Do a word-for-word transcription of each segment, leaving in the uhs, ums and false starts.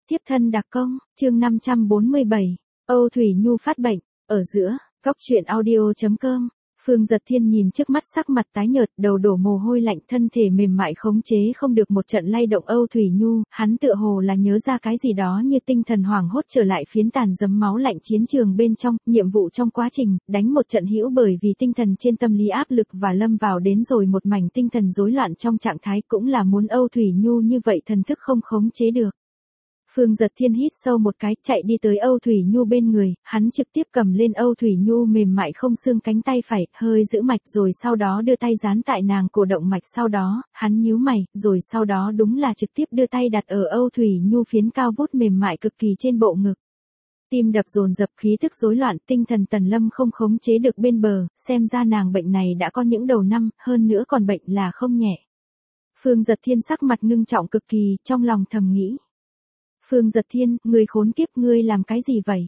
Tiếp thân đặc công, chương năm trăm bốn mươi bảy, Âu Thủy Nhu phát bệnh, ở giữa, góc truyện audio.com. Phương Giật Thiên nhìn trước mắt sắc mặt tái nhợt, đầu đổ mồ hôi lạnh, thân thể mềm mại khống chế không được một trận lay động Âu Thủy Nhu, hắn tựa hồ là nhớ ra cái gì đó như tinh thần hoảng hốt trở lại phiến tàn dấm máu lạnh chiến trường bên trong, nhiệm vụ trong quá trình, đánh một trận hữu bởi vì tinh thần trên tâm lý áp lực và lâm vào đến rồi một mảnh tinh thần rối loạn trong trạng thái cũng là muốn Âu Thủy Nhu như vậy thần thức không khống chế được. Phương Giật Thiên hít sâu một cái, chạy đi tới Âu Thủy Nhu bên người, hắn trực tiếp cầm lên Âu Thủy Nhu mềm mại không xương cánh tay phải, hơi giữ mạch rồi sau đó đưa tay dán tại nàng cổ động mạch, sau đó, hắn nhíu mày, rồi sau đó đúng là trực tiếp đưa tay đặt ở Âu Thủy Nhu phiến cao vút mềm mại cực kỳ trên bộ ngực. Tim đập dồn dập, khí thức rối loạn, tinh thần Tần Lâm không khống chế được bên bờ, xem ra nàng bệnh này đã có những đầu năm, hơn nữa còn bệnh là không nhẹ. Phương Giật Thiên sắc mặt ngưng trọng cực kỳ, trong lòng thầm nghĩ. Phương Giật Thiên, ngươi khốn kiếp, ngươi làm cái gì vậy?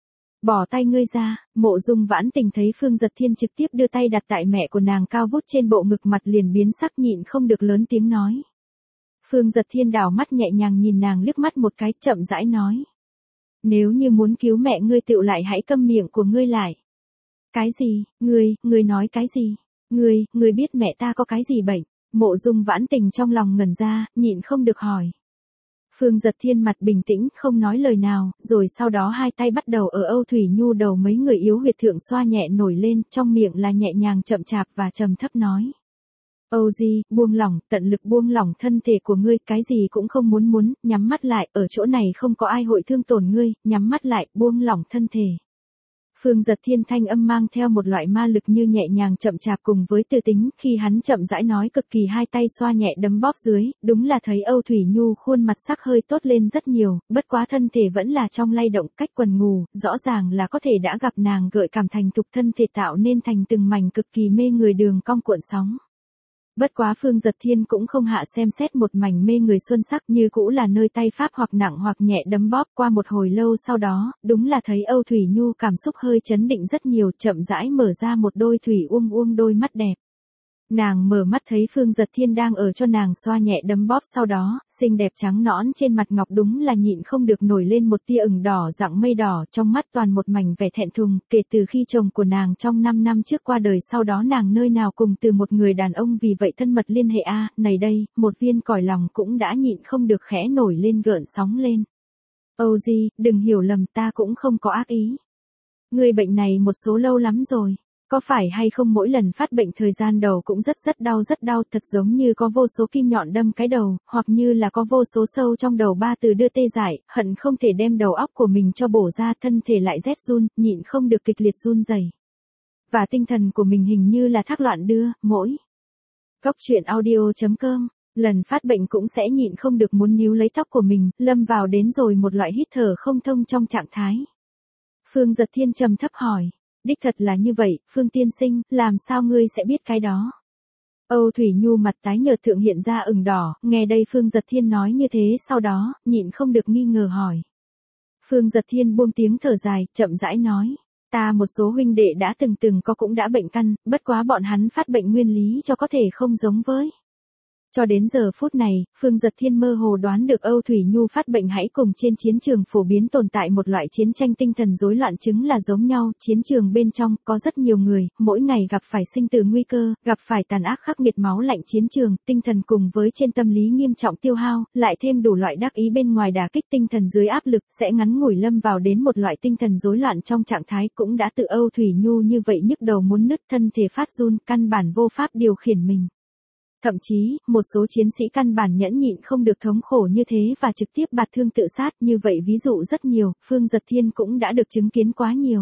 Bỏ tay ngươi ra. Mộ Dung Vãn Tình thấy Phương Giật Thiên trực tiếp đưa tay đặt tại mẹ của nàng cao vút trên bộ ngực, mặt liền biến sắc, nhịn không được lớn tiếng nói. Phương Giật Thiên đảo mắt nhẹ nhàng nhìn nàng liếc mắt một cái, chậm rãi nói. Nếu như muốn cứu mẹ ngươi tựu lại hãy câm miệng của ngươi lại. Cái gì, ngươi, ngươi nói cái gì? Ngươi, ngươi biết mẹ ta có cái gì bệnh? Mộ Dung Vãn Tình trong lòng ngẩn ra, nhịn không được hỏi. Phương Giật Thiên mặt bình tĩnh, không nói lời nào, rồi sau đó hai tay bắt đầu ở Âu Thủy Nhu đầu mấy người yếu huyệt thượng xoa nhẹ nổi lên, trong miệng là nhẹ nhàng chậm chạp và trầm thấp nói. Âu Di, buông lỏng, tận lực buông lỏng thân thể của ngươi, cái gì cũng không muốn muốn, nhắm mắt lại, ở chỗ này không có ai hội thương tổn ngươi, nhắm mắt lại, buông lỏng thân thể. Phương Giật Thiên thanh âm mang theo một loại ma lực như nhẹ nhàng chậm chạp cùng với tư tính, khi hắn chậm rãi nói cực kỳ hai tay xoa nhẹ đấm bóp dưới, đúng là thấy Âu Thủy Nhu khuôn mặt sắc hơi tốt lên rất nhiều, bất quá thân thể vẫn là trong lay động, cách quần ngủ, rõ ràng là có thể đã gặp nàng gợi cảm thành thục, thân thể tạo nên thành từng mảnh cực kỳ mê người đường cong cuộn sóng. Bất quá Phương Giật Thiên cũng không hạ xem xét một mảnh mê người xuân sắc, như cũ là nơi tay pháp hoặc nặng hoặc nhẹ đấm bóp. Qua một hồi lâu sau đó, đúng là thấy Âu Thủy Nhu cảm xúc hơi chấn định rất nhiều, chậm rãi mở ra một đôi thủy uông uông đôi mắt đẹp. Nàng mở mắt thấy Phương Giật Thiên đang ở cho nàng xoa nhẹ đấm bóp, sau đó, xinh đẹp trắng nõn trên mặt ngọc đúng là nhịn không được nổi lên một tia ửng đỏ dạng mây đỏ, trong mắt toàn một mảnh vẻ thẹn thùng, kể từ khi chồng của nàng trong năm năm trước qua đời, sau đó nàng nơi nào cùng từ một người đàn ông vì vậy thân mật liên hệ a, à, này đây, một viên còi lòng cũng đã nhịn không được khẽ nổi lên gợn sóng lên. Âu Di, đừng hiểu lầm, ta cũng không có ác ý. Người bệnh này một số lâu lắm rồi. Có phải hay không mỗi lần phát bệnh thời gian đầu cũng rất rất đau rất đau, thật giống như có vô số kim nhọn đâm cái đầu, hoặc như là có vô số sâu trong đầu ba từ đưa tê dại, hận không thể đem đầu óc của mình cho bổ ra, thân thể lại rét run, nhịn không được kịch liệt run rẩy. Và tinh thần của mình hình như là thác loạn đưa, mỗi. Góc truyện audio.com, lần phát bệnh cũng sẽ nhịn không được muốn níu lấy tóc của mình, lâm vào đến rồi một loại hít thở không thông trong trạng thái. Phương Giật Thiên trầm thấp hỏi. Đích thật là như vậy, Phương tiên sinh, làm sao ngươi sẽ biết cái đó? Âu Thủy Nhu mặt tái nhợt thượng hiện ra ửng đỏ, nghe đây Phương Giật Thiên nói như thế, sau đó, nhịn không được nghi ngờ hỏi. Phương Giật Thiên buông tiếng thở dài, chậm rãi nói. Ta một số huynh đệ đã từng từng có cũng đã bệnh căn, bất quá bọn hắn phát bệnh nguyên lý cho có thể không giống với. Cho đến giờ phút này, Phương Giật Thiên mơ hồ đoán được Âu Thủy Nhu phát bệnh hãy cùng trên chiến trường phổ biến tồn tại một loại chiến tranh tinh thần rối loạn chứng là giống nhau, chiến trường bên trong có rất nhiều người, mỗi ngày gặp phải sinh tử nguy cơ, gặp phải tàn ác khắc nghiệt máu lạnh chiến trường, tinh thần cùng với trên tâm lý nghiêm trọng tiêu hao, lại thêm đủ loại đắc ý bên ngoài đả kích tinh thần dưới áp lực, sẽ ngắn ngủi lâm vào đến một loại tinh thần rối loạn trong trạng thái, cũng đã tự Âu Thủy Nhu như vậy nhức đầu muốn nứt, thân thể phát run, căn bản vô pháp điều khiển mình. Thậm chí, một số chiến sĩ căn bản nhẫn nhịn không được thống khổ như thế và trực tiếp bạt thương tự sát, như vậy ví dụ rất nhiều, Phương Giật Thiên cũng đã được chứng kiến quá nhiều.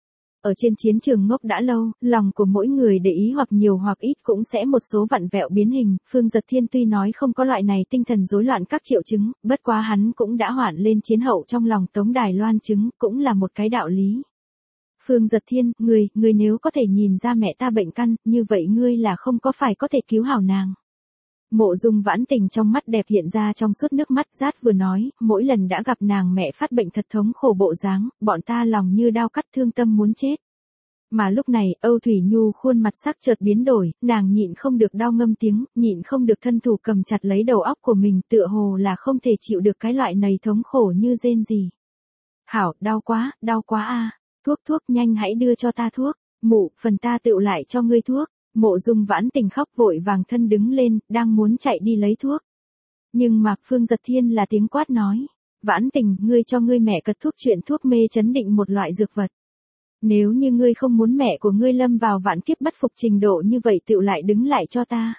Ở trên chiến trường ngốc đã lâu, lòng của mỗi người để ý hoặc nhiều hoặc ít cũng sẽ một số vặn vẹo biến hình, Phương Giật Thiên tuy nói không có loại này tinh thần rối loạn các triệu chứng, bất quá hắn cũng đã hoạn lên chiến hậu trong lòng Tống Đài Loan chứng, cũng là một cái đạo lý. Phương Giật Thiên, ngươi, ngươi nếu có thể nhìn ra mẹ ta bệnh căn, như vậy ngươi là không có phải có thể cứu hảo nàng. Mộ Dung Vãn Tình trong mắt đẹp hiện ra trong suốt nước mắt, rát vừa nói, mỗi lần đã gặp nàng mẹ phát bệnh thật thống khổ bộ dáng, bọn ta lòng như đao cắt thương tâm muốn chết. Mà lúc này, Âu Thủy Nhu khuôn mặt sắc chợt biến đổi, nàng nhịn không được đau ngâm tiếng, nhịn không được thân thủ cầm chặt lấy đầu óc của mình, tựa hồ là không thể chịu được cái loại này thống khổ như rên gì. Hảo, đau quá, đau quá a. Thuốc thuốc, nhanh hãy đưa cho ta thuốc. Mụ, phần ta tựu lại cho ngươi thuốc. Mộ Dung Vãn Tình khóc vội vàng thân đứng lên, đang muốn chạy đi lấy thuốc. Nhưng mà Phương Giật Thiên là tiếng quát nói. Vãn Tình, ngươi cho ngươi mẹ cật thuốc chuyện thuốc mê chấn định một loại dược vật. Nếu như ngươi không muốn mẹ của ngươi lâm vào vạn kiếp bất phục trình độ như vậy tựu lại đứng lại cho ta.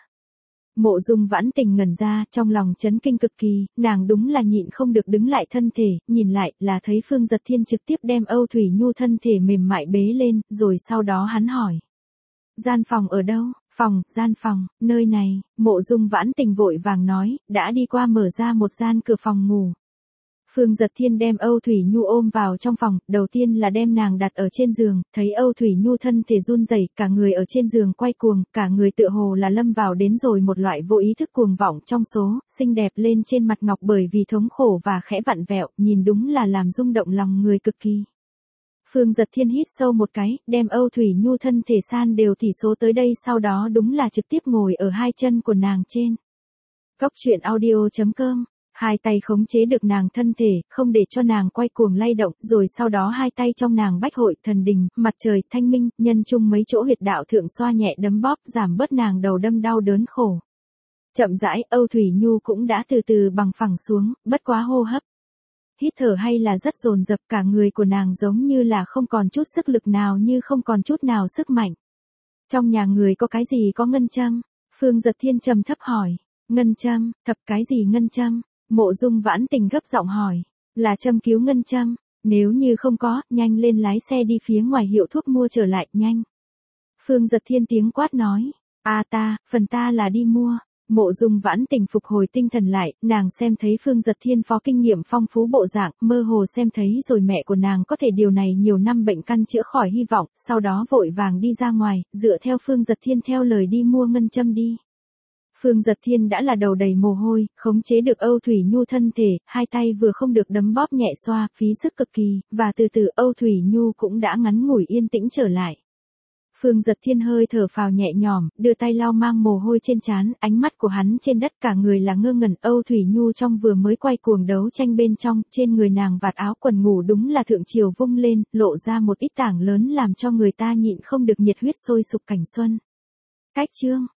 Mộ Dung Vãn Tình ngẩn ra, trong lòng chấn kinh cực kỳ, nàng đúng là nhịn không được đứng lại thân thể, nhìn lại là thấy Phương Giật Thiên trực tiếp đem Âu Thủy Nhu thân thể mềm mại bế lên, rồi sau đó hắn hỏi. Gian phòng ở đâu? Phòng, gian phòng, nơi này, Mộ Dung Vãn Tình vội vàng nói, đã đi qua mở ra một gian cửa phòng ngủ. Phương Giật Thiên đem Âu Thủy Nhu ôm vào trong phòng, đầu tiên là đem nàng đặt ở trên giường, thấy Âu Thủy Nhu thân thể run rẩy, cả người ở trên giường quay cuồng, cả người tựa hồ là lâm vào đến rồi một loại vô ý thức cuồng vọng trong số, xinh đẹp lên trên mặt ngọc bởi vì thống khổ và khẽ vặn vẹo, nhìn đúng là làm rung động lòng người cực kỳ. Phương Giật Thiên hít sâu một cái, đem Âu Thủy Nhu thân thể san đều tỉ số tới đây, sau đó đúng là trực tiếp ngồi ở hai chân của nàng trên. Góc truyện audio chấm com. Hai tay khống chế được nàng thân thể, không để cho nàng quay cuồng lay động, rồi sau đó hai tay trong nàng bách hội, thần đình, mặt trời, thanh minh, nhân chung mấy chỗ huyệt đạo thượng xoa nhẹ đấm bóp, giảm bớt nàng đầu đâm đau đớn khổ. Chậm rãi, Âu Thủy Nhu cũng đã từ từ bằng phẳng xuống, bất quá hô hấp. Hít thở hay là rất dồn dập, cả người của nàng giống như là không còn chút sức lực nào, như không còn chút nào sức mạnh. Trong nhà người có cái gì có ngân châm? Phương Giật Thiên trầm thấp hỏi. Ngân châm, thập cái gì ngân châm? Mộ Dung Vãn Tình gấp giọng hỏi. Là châm cứu ngân châm. Nếu như không có, nhanh lên lái xe đi phía ngoài hiệu thuốc mua trở lại, nhanh. Phương Giật Thiên tiếng quát nói. À ta, phần ta là đi mua. Mộ Dung Vãn Tình phục hồi tinh thần lại, nàng xem thấy Phương Giật Thiên phó kinh nghiệm phong phú bộ dạng, mơ hồ xem thấy rồi mẹ của nàng có thể điều này nhiều năm bệnh căn chữa khỏi hy vọng, sau đó vội vàng đi ra ngoài, dựa theo Phương Giật Thiên theo lời đi mua ngân châm đi. Phương Giật Thiên đã là đầu đầy mồ hôi, khống chế được Âu Thủy Nhu thân thể, hai tay vừa không được đấm bóp nhẹ xoa, phí sức cực kỳ, và từ từ Âu Thủy Nhu cũng đã ngắn ngủi yên tĩnh trở lại. Phương Giật Thiên hơi thở phào nhẹ nhõm, đưa tay lau mang mồ hôi trên trán, ánh mắt của hắn trên đất cả người là ngơ ngẩn. Âu Thủy Nhu trong vừa mới quay cuồng đấu tranh bên trong, trên người nàng vạt áo quần ngủ đúng là thượng triều vung lên, lộ ra một ít tảng lớn làm cho người ta nhịn không được nhiệt huyết sôi sục cảnh xuân. Cách chương